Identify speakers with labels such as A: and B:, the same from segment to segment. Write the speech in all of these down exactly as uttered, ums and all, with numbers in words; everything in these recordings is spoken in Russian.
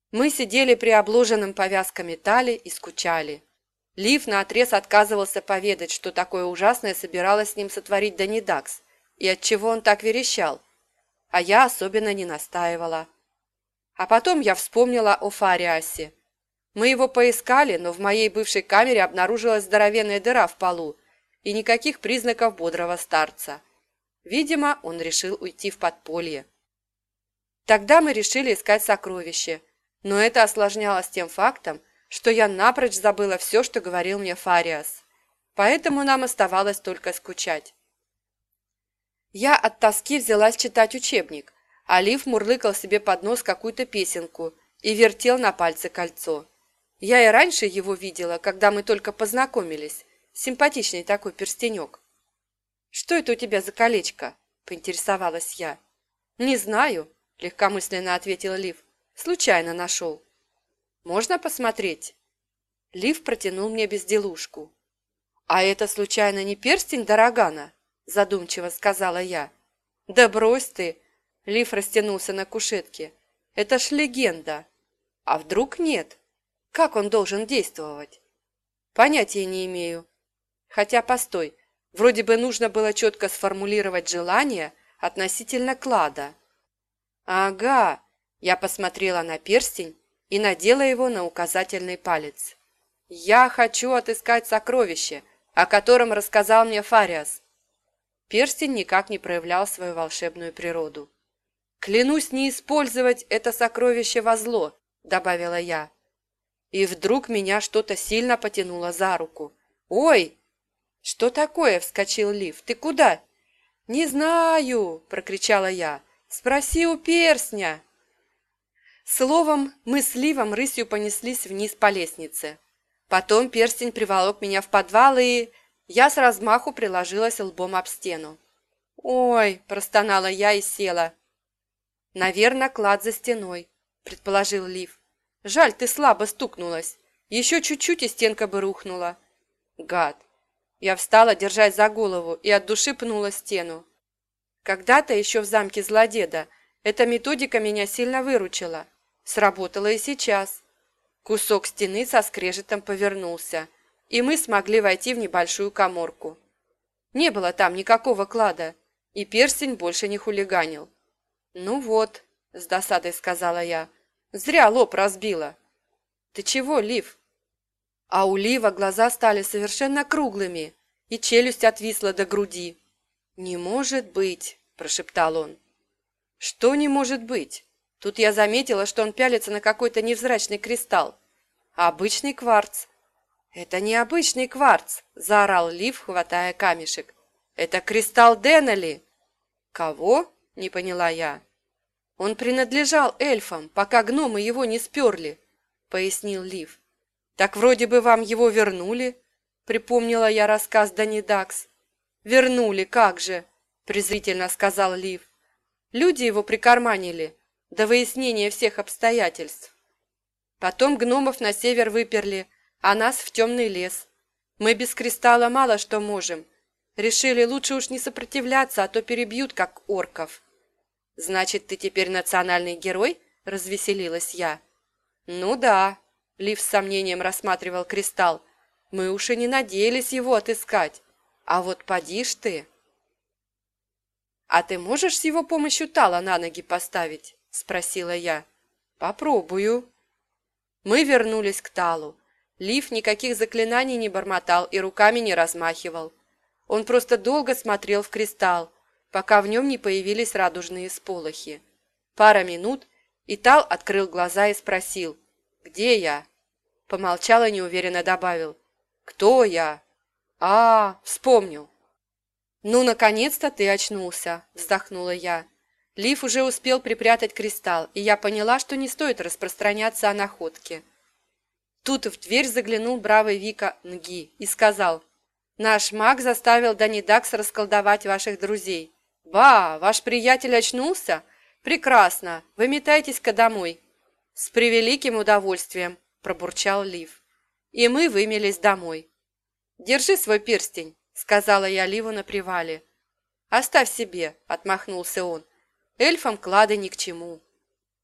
A: Мы сидели при обложенном повязками тале и скучали. Лив наотрез отказывался поведать, что такое ужасное собиралась с ним сотворить Данидакс, и отчего он так верещал. А я особенно не настаивала. А потом я вспомнила о Фариасе. Мы его поискали, но в моей бывшей камере обнаружилась здоровенная дыра в полу и никаких признаков бодрого старца. Видимо, он решил уйти в подполье. Тогда мы решили искать сокровище, но это осложнялось тем фактом, что я напрочь забыла все, что говорил мне Фариас. Поэтому нам оставалось только скучать. Я от тоски взялась читать учебник, а Лив мурлыкал себе под нос какую-то песенку и вертел на пальце кольцо. Я и раньше его видела, когда мы только познакомились. Симпатичный такой перстенек. «Что это у тебя за колечко?» – поинтересовалась я. «Не знаю», – легкомысленно ответил Лив. «Случайно нашел». «Можно посмотреть?» Лив протянул мне безделушку. «А это случайно не перстень Дорогана?» – задумчиво сказала я. «Да брось ты!» – Лив растянулся на кушетке. «Это ж легенда. А вдруг нет? Как он должен действовать?» «Понятия не имею. Хотя, постой, вроде бы нужно было четко сформулировать желание относительно клада». «Ага», – я посмотрела на перстень и надела его на указательный палец. «Я хочу отыскать сокровище, о котором рассказал мне Фариас». Перстень никак не проявлял свою волшебную природу. «Клянусь не использовать это сокровище во зло», – добавила я. И вдруг меня что-то сильно потянуло за руку. «Ой!» «Что такое?» – вскочил Лив. «Ты куда?» «Не знаю!» – прокричала я. «Спроси у перстня!» Словом, мы с Ливом рысью понеслись вниз по лестнице. Потом перстень приволок меня в подвал, и я с размаху приложилась лбом об стену. «Ой!» – простонала я и села. «Наверное, клад за стеной», – предположил Лив. «Жаль, ты слабо стукнулась. Еще чуть-чуть, и стенка бы рухнула». «Гад!» Я встала, держась за голову, и от души пнула стену. Когда-то еще в замке Злодеда эта методика меня сильно выручила. Сработала и сейчас. Кусок стены со скрежетом повернулся, и мы смогли войти в небольшую каморку. Не было там никакого клада, и перстень больше не хулиганил. «Ну вот», — с досадой сказала я, — «зря лоб разбила». «Ты чего, Лив?» А у Лива глаза стали совершенно круглыми, и челюсть отвисла до груди. «Не может быть», – прошептал он. «Что не может быть?» Тут я заметила, что он пялится на какой-то невзрачный кристалл. «Обычный кварц». «Это не обычный кварц», – заорал Лив, хватая камешек. «Это кристалл Деннели». «Кого?» – не поняла я. «Он принадлежал эльфам, пока гномы его не сперли», – пояснил Лив. «Так вроде бы вам его вернули», – припомнила я рассказ Данидакс. «Вернули, как же», – презрительно сказал Лив. «Люди его прикарманили до выяснения всех обстоятельств. Потом гномов на север выперли, а нас в темный лес. Мы без кристалла мало что можем. Решили, лучше уж не сопротивляться, а то перебьют, как орков». «Значит, ты теперь национальный герой?» – развеселилась я. «Ну да», – Лив с сомнением рассматривал кристалл. «Мы уж и не надеялись его отыскать. А вот поди ж ты». «А ты можешь с его помощью Тала на ноги поставить?» – спросила я. «Попробую». Мы вернулись к Талу. Лив никаких заклинаний не бормотал и руками не размахивал. Он просто долго смотрел в кристалл, пока в нем не появились радужные сполохи. Пара минут, и Тал открыл глаза и спросил: «Где я?» Помолчал и неуверенно добавил: «Кто я?» «А, вспомнил». «Ну, наконец-то ты очнулся», – вздохнула я. Лив уже успел припрятать кристалл, и я поняла, что не стоит распространяться о находке. Тут в дверь заглянул бравый Вика Нги и сказал: «Наш маг заставил Данидакс расколдовать ваших друзей». «Ба, ваш приятель очнулся? Прекрасно, выметайтесь-ка домой». «С превеликим удовольствием», – пробурчал Лив. И мы вымелись домой. «Держи свой перстень», – сказала я Ливу на привале. «Оставь себе», – отмахнулся он. «Эльфам клады ни к чему».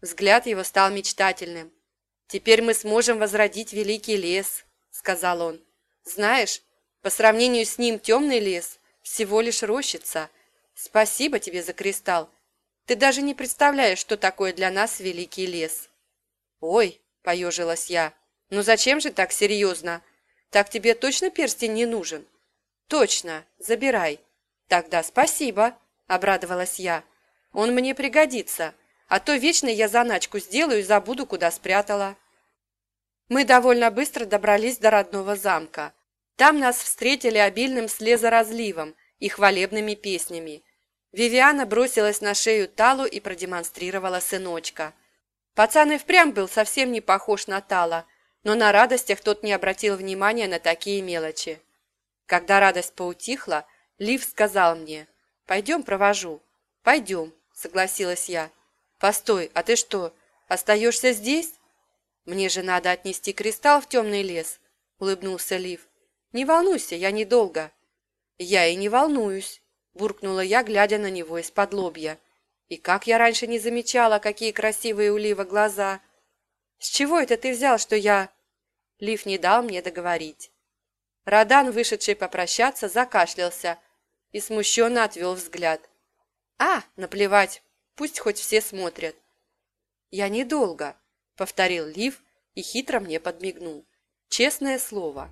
A: Взгляд его стал мечтательным. «Теперь мы сможем возродить великий лес», — сказал он. «Знаешь, по сравнению с ним темный лес всего лишь рощица. Спасибо тебе за кристалл. Ты даже не представляешь, что такое для нас великий лес». «Ой», — поежилась я, — «ну зачем же так серьезно? Так тебе точно перстень не нужен?» «Точно, забирай». «Тогда спасибо», — обрадовалась я. «Он мне пригодится, а то вечно я заначку сделаю и забуду, куда спрятала». Мы довольно быстро добрались до родного замка. Там нас встретили обильным слезоразливом и хвалебными песнями. Вивиана бросилась на шею Талу и продемонстрировала сыночка. Пацан и впрямь был совсем не похож на Тала, но на радостях тот не обратил внимания на такие мелочи. Когда радость поутихла, Лив сказал мне: «Пойдем, провожу». «Пойдем», — согласилась я. «Постой, а ты что, остаешься здесь?» «Мне же надо отнести кристалл в темный лес», — улыбнулся Лив. «Не волнуйся, я недолго». «Я и не волнуюсь», — буркнула я, глядя на него из-под лобья. «И как я раньше не замечала, какие красивые у Лива глаза!» «С чего это ты взял, что я...» Лив не дал мне договорить. Радан, вышедший попрощаться, закашлялся и смущенно отвел взгляд. «А, наплевать, пусть хоть все смотрят». «Я недолго», — повторил Лив и хитро мне подмигнул. «Честное слово».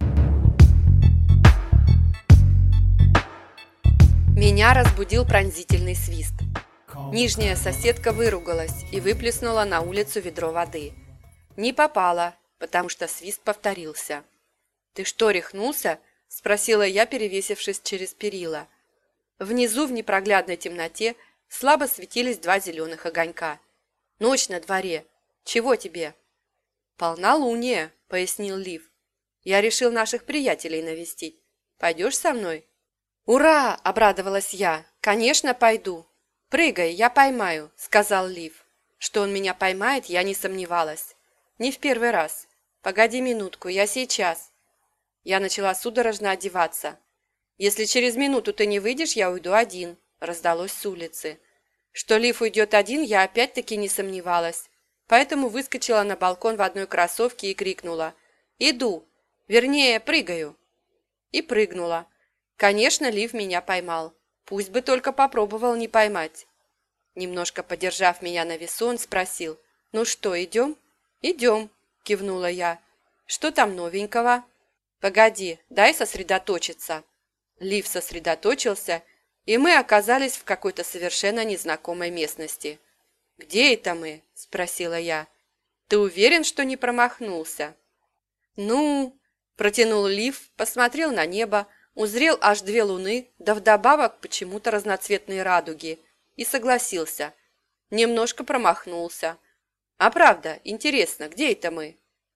A: Меня разбудил пронзительный свист. Нижняя соседка выругалась и выплеснула на улицу ведро воды. Не попала, потому что свист повторился. «Ты что, рехнулся?» – спросила я, перевесившись через перила. Внизу в непроглядной темноте слабо светились два зеленых огонька. «Ночь на дворе. Чего тебе?» «Полнолуние», – пояснил Лив. «Я решил наших приятелей навестить. Пойдешь со мной?» «Ура!» – обрадовалась я. «Конечно, пойду». «Прыгай, я поймаю», – сказал Лив. Что он меня поймает, я не сомневалась. Не в первый раз. «Погоди минутку, я сейчас». Я начала судорожно одеваться. «Если через минуту ты не выйдешь, я уйду один», – раздалось с улицы. Что Лив уйдет один, я опять-таки не сомневалась. Поэтому выскочила на балкон в одной кроссовке и крикнула: «Иду! Вернее, прыгаю!» И прыгнула. Конечно, Лив меня поймал. Пусть бы только попробовал не поймать. Немножко подержав меня на весу, он спросил: «Ну что, идем?» «Идем», – кивнула я. «Что там новенького?» «Погоди, дай сосредоточиться». Лив сосредоточился, и мы оказались в какой-то совершенно незнакомой местности. «Где это мы?» – спросила я. «Ты уверен, что не промахнулся?» «Ну...» – протянул Лив, посмотрел на небо, узрел аж две луны, да вдобавок почему-то разноцветные радуги, и согласился. Немножко промахнулся. «А правда, интересно, где это мы?»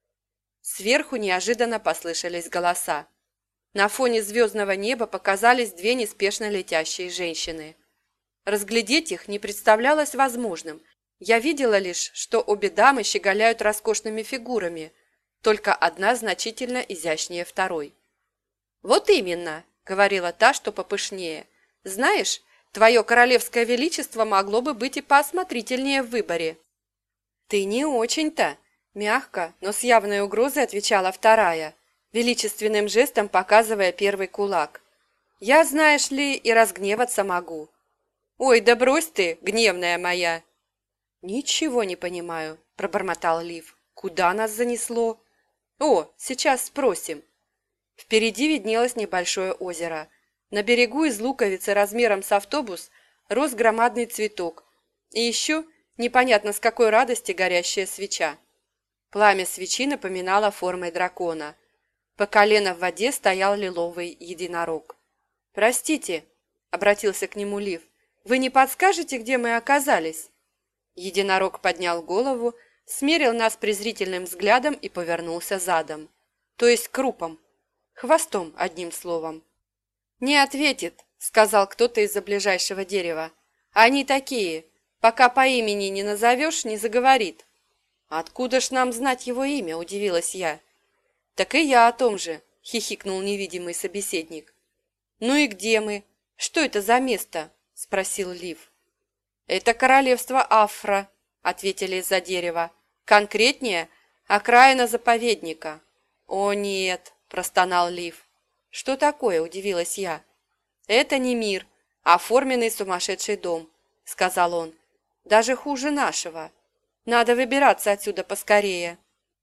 A: Сверху неожиданно послышались голоса. На фоне звездного неба показались две неспешно летящие женщины. Разглядеть их не представлялось возможным. Я видела лишь, что обе дамы щеголяют роскошными фигурами, только одна значительно изящнее второй. «Вот именно», — говорила та, что попышнее. «Знаешь, твое королевское величество могло бы быть и поосмотрительнее в выборе». «Ты не очень-то», — мягко, но с явной угрозой отвечала вторая, величественным жестом показывая первый кулак. «Я, знаешь ли, и разгневаться могу». «Ой, да брось ты, гневная моя!» «Ничего не понимаю», — пробормотал Лив. «Куда нас занесло?» «О, сейчас спросим». Впереди виднелось небольшое озеро. На берегу из луковицы размером с автобус рос громадный цветок. И еще непонятно с какой радости горящая свеча. Пламя свечи напоминало формой дракона. По колено в воде стоял лиловый единорог. «Простите», — обратился к нему Лив, — «вы не подскажете, где мы оказались?» Единорог поднял голову, смерил нас презрительным взглядом и повернулся задом. То есть крупом. Хвостом, одним словом. «Не ответит», — сказал кто-то из-за ближайшего дерева. «Они такие. Пока по имени не назовешь, не заговорит». «Откуда ж нам знать его имя?» – удивилась я. «Так и я о том же», – хихикнул невидимый собеседник. «Ну и где мы? Что это за место?» – спросил Лив. «Это королевство Афра», – ответили из-за дерева. Конкретнее, окраина заповедника. О нет, простонал Лив. Что такое, удивилась я. Это не мир, а оформленный сумасшедший дом, сказал он. Даже хуже нашего. Надо выбираться отсюда поскорее.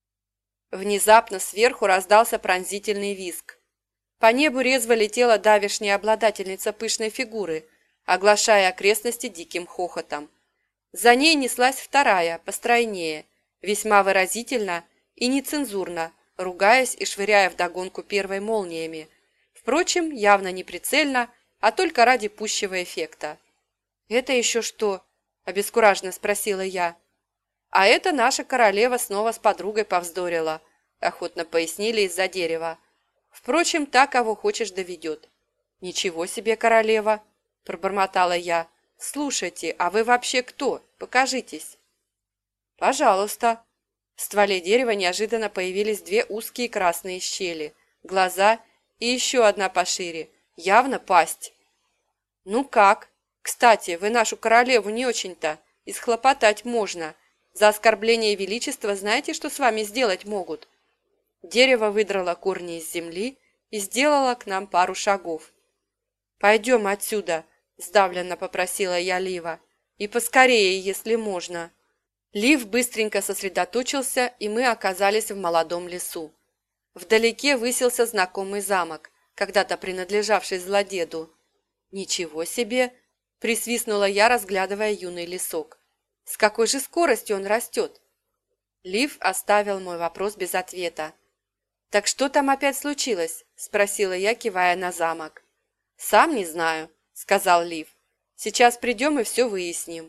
A: Внезапно сверху раздался пронзительный визг. По небу резво летела давешняя обладательница пышной фигуры, оглашая окрестности диким хохотом. За ней неслась вторая, постройнее, весьма выразительно и нецензурно, ругаясь и швыряя вдогонку первой молниями. Впрочем, явно не прицельно, а только ради пущего эффекта. «Это еще что?» – обескураженно спросила я. «А это наша королева снова с подругой повздорила», – охотно пояснили из-за дерева. «Впрочем, та, кого хочешь, доведет». «Ничего себе, королева!» – пробормотала я. «Слушайте, а вы вообще кто? Покажитесь». «Пожалуйста». В стволе дерева неожиданно появились две узкие красные щели, глаза и еще одна пошире, явно пасть. «Ну как? Кстати, вы нашу королеву не очень-то, исхлопотать можно. За оскорбление величества знаете, что с вами сделать могут?» Дерево выдрало корни из земли и сделало к нам пару шагов. «Пойдем отсюда», – сдавленно попросила я Лива. «И поскорее, если можно». Лив быстренько сосредоточился, и мы оказались в молодом лесу. Вдалеке высился знакомый замок, когда-то принадлежавший злодеду. «Ничего себе!» – присвистнула я, разглядывая юный лесок. «С какой же скоростью он растет?» Лив оставил мой вопрос без ответа. «Так что там опять случилось?» – спросила я, кивая на замок. «Сам не знаю», – сказал Лив. «Сейчас придем и все выясним».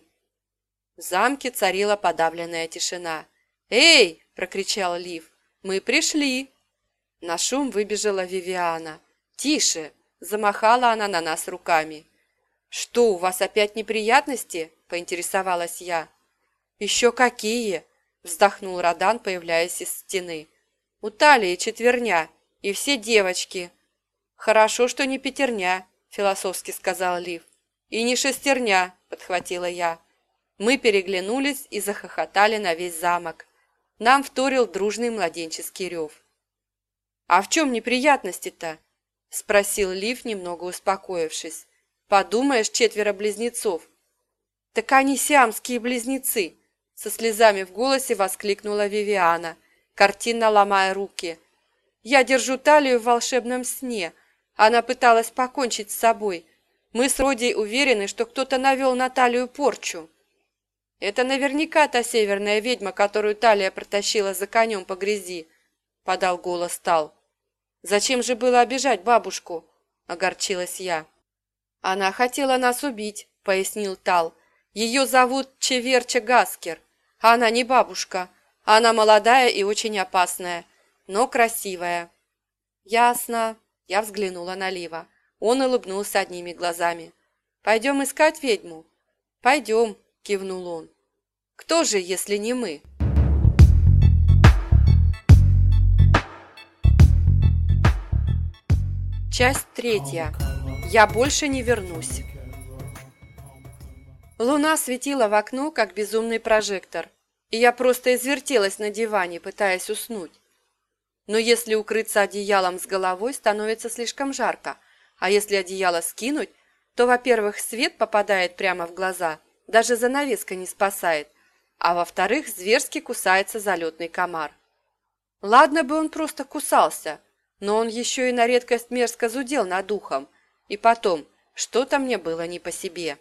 A: В замке царила подавленная тишина. «Эй!» – прокричал Лив. «Мы пришли!» На шум выбежала Вивиана. «Тише!» – замахала она на нас руками. «Что, у вас опять неприятности?» – поинтересовалась я. «Еще какие!» – вздохнул Родан, появляясь из стены. «У Талии четверня, и все девочки». «Хорошо, что не пятерня», – философски сказал Лив. «И не шестерня», – подхватила я. Мы переглянулись и захохотали на весь замок. Нам вторил дружный младенческий рев. «А в чем неприятности-то?» – спросил Лив, немного успокоившись. «Подумаешь, четверо близнецов». «Так они сиамские близнецы!» – со слезами в голосе воскликнула Вивиана, картинно ломая руки. «Я держу Талию в волшебном сне. Она пыталась покончить с собой. Мы с Родией уверены, что кто-то навел на Талию порчу». «Это наверняка та северная ведьма, которую Талия протащила за конем по грязи», – подал голос Тал. «Зачем же было обижать бабушку?» – огорчилась я. «Она хотела нас убить», – пояснил Тал. «Ее зовут Чеверча Гаскер. Она не бабушка. Она молодая и очень опасная, но красивая». «Ясно», – я взглянула на Лива. Он улыбнулся одними глазами. «Пойдем искать ведьму?» «Пойдем», – кивнул он. «Кто же, если не мы?» Часть третья. Я больше не вернусь. Луна светила в окно, как безумный прожектор, и я просто извертелась на диване, пытаясь уснуть. Но если укрыться одеялом с головой, становится слишком жарко, а если одеяло скинуть, то, во-первых, свет попадает прямо в глаза, даже занавеска не спасает, а во-вторых, зверски кусается залетный комар. Ладно бы он просто кусался, но он еще и на редкость мерзко зудел над ухом, и потом, что-то мне было не по себе.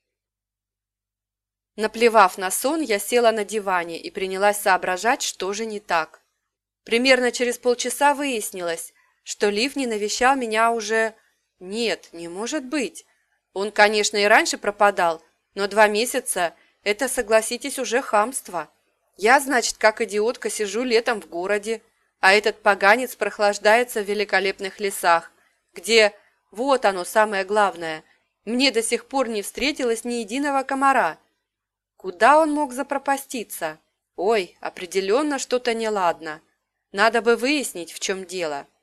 A: Наплевав на сон, я села на диване и принялась соображать, что же не так. Примерно через полчаса выяснилось, что Лив не навещал меня уже... Нет, не может быть. Он, конечно, и раньше пропадал, но два месяца – это, согласитесь, уже хамство. Я, значит, как идиотка сижу летом в городе, а этот поганец прохлаждается в великолепных лесах, где, вот оно самое главное, мне до сих пор не встретилось ни единого комара. Куда он мог запропаститься? Ой, определенно что-то неладно. Надо бы выяснить, в чем дело.